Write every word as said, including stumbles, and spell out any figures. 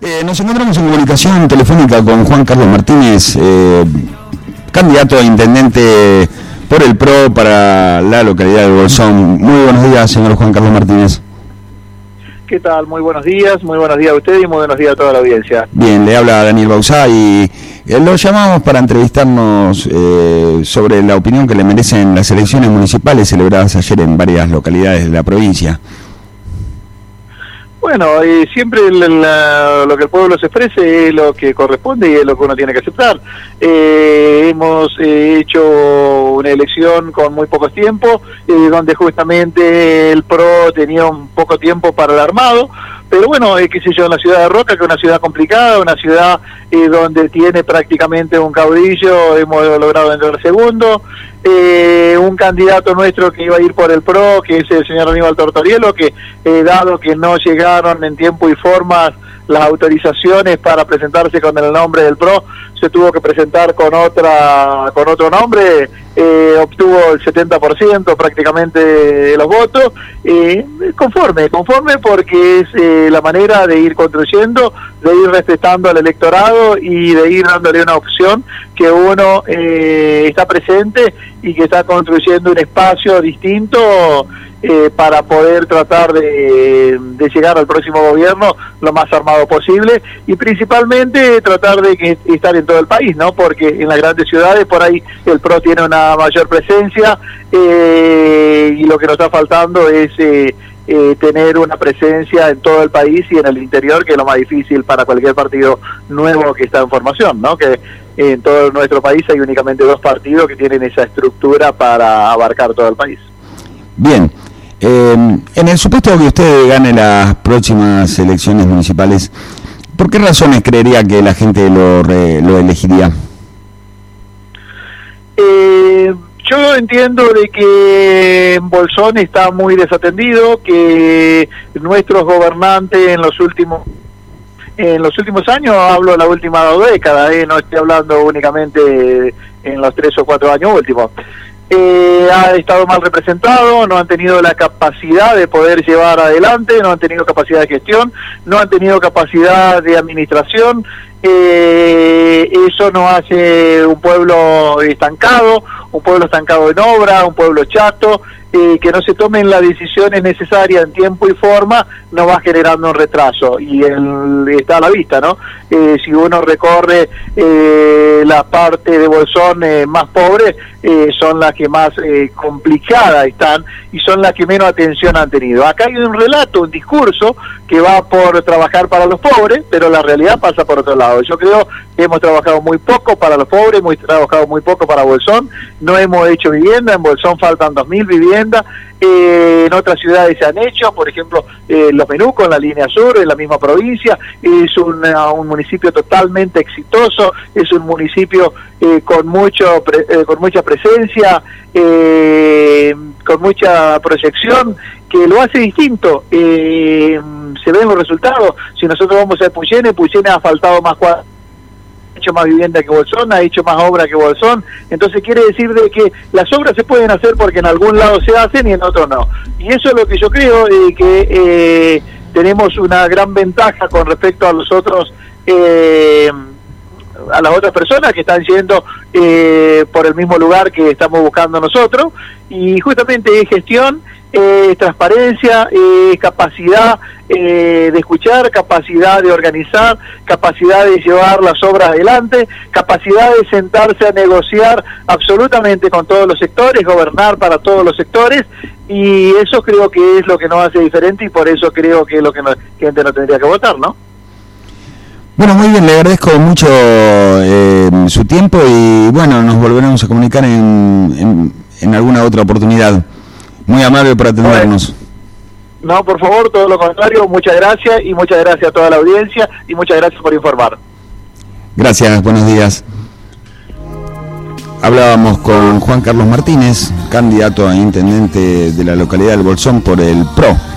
Eh, nos encontramos en comunicación telefónica con Juan Carlos Martínez, eh, candidato a intendente por el P R O para la localidad de Bolsón. Muy buenos días, señor Juan Carlos Martínez. ¿Qué tal? Muy buenos días, muy buenos días a usted y muy buenos días a toda la audiencia. Bien, le habla Daniel Bauzá y eh, lo llamamos para entrevistarnos eh, sobre la opinión que le merecen las elecciones municipales celebradas ayer en varias localidades de la provincia. Bueno, eh, siempre la, lo que el pueblo se exprese es lo que corresponde y es lo que uno tiene que aceptar. Eh, hemos eh, hecho una elección con muy poco tiempo, eh, donde justamente el P R O tenía un poco tiempo para el armado, pero bueno, eh, qué sé yo, en la ciudad de Roca, que es una ciudad complicada, una ciudad eh, donde tiene prácticamente un caudillo, hemos logrado entrar segundo. Eh, un candidato nuestro que iba a ir por el P R O, que es el señor Aníbal Tortorielo, que eh, dado que no llegaron en tiempo y forma las autorizaciones para presentarse con el nombre del P R O, se tuvo que presentar con otra con otro nombre, eh, obtuvo el setenta por ciento prácticamente de los votos, eh, conforme, conforme porque es eh, la manera de ir construyendo, de ir respetando al electorado y de ir dándole una opción que uno eh, está presente y que está construyendo un espacio distinto eh, para poder tratar de, de llegar al próximo gobierno lo más armado posible y principalmente tratar de que estar en todo el país, ¿no? Porque en las grandes ciudades por ahí el P R O tiene una mayor presencia eh, y lo que nos está faltando es eh, eh, tener una presencia en todo el país y en el interior, que es lo más difícil para cualquier partido nuevo que está en formación, ¿no? Que en todo nuestro país hay únicamente dos partidos que tienen esa estructura para abarcar todo el país. Bien, eh, en el supuesto de que usted gane las próximas elecciones municipales, ¿por qué razones creería que la gente lo, re, lo elegiría? Eh, yo entiendo de que Bolsón está muy desatendido, que nuestros gobernantes en los últimos En los últimos años, hablo de la última década, eh, no estoy hablando únicamente en los tres o cuatro años últimos, eh, ha estado mal representado, no han tenido la capacidad de poder llevar adelante, no han tenido capacidad de gestión, no han tenido capacidad de administración, eh, eso nos hace un pueblo estancado, un pueblo estancado en obra, un pueblo chato, Eh, que no se tomen las decisiones necesarias en tiempo y forma, nos va generando un retraso, y el, está a la vista, ¿no? Eh, si uno recorre eh, la parte de Bolsón eh, más pobre, eh, son las que más eh, complicadas están, y son las que menos atención han tenido. Acá hay un relato, un discurso, que va por trabajar para los pobres, pero la realidad pasa por otro lado. Yo creo que hemos trabajado muy poco para los pobres, hemos trabajado muy poco para Bolsón, no hemos hecho vivienda, en Bolsón faltan dos mil viviendas, Eh, en otras ciudades se han hecho, por ejemplo, eh, Los Menucos en la línea sur, en la misma provincia, es un, uh, un municipio totalmente exitoso, es un municipio eh, con mucho pre, eh, con mucha presencia, eh, con mucha proyección, que lo hace distinto, eh, se ven los resultados. Si nosotros vamos a Puyene, Puyene ha faltado más cuadras, ha hecho más vivienda que Bolsón, ha hecho más obra que Bolsón, entonces quiere decir de que las obras se pueden hacer porque en algún lado se hacen y en otro no, y eso es lo que yo creo, eh, que eh, tenemos una gran ventaja con respecto a los otros, eh, a las otras personas que están yendo eh, por el mismo lugar que estamos buscando nosotros, y justamente es gestión, eh, transparencia, eh, capacidad eh, de escuchar, capacidad de organizar, capacidad de llevar las obras adelante, capacidad de sentarse a negociar absolutamente con todos los sectores, gobernar para todos los sectores, y eso creo que es lo que nos hace diferente, y por eso creo que es lo que la gente no tendría que votar, ¿no? Bueno, muy bien, le agradezco mucho eh, su tiempo y bueno, nos volveremos a comunicar en, en, en alguna otra oportunidad. Muy amable por atendernos. Bueno, no, por favor, todo lo contrario, muchas gracias y muchas gracias a toda la audiencia y muchas gracias por informar. Gracias, buenos días. Hablábamos con Juan Carlos Martínez, candidato a intendente de la localidad del Bolsón por el P R O.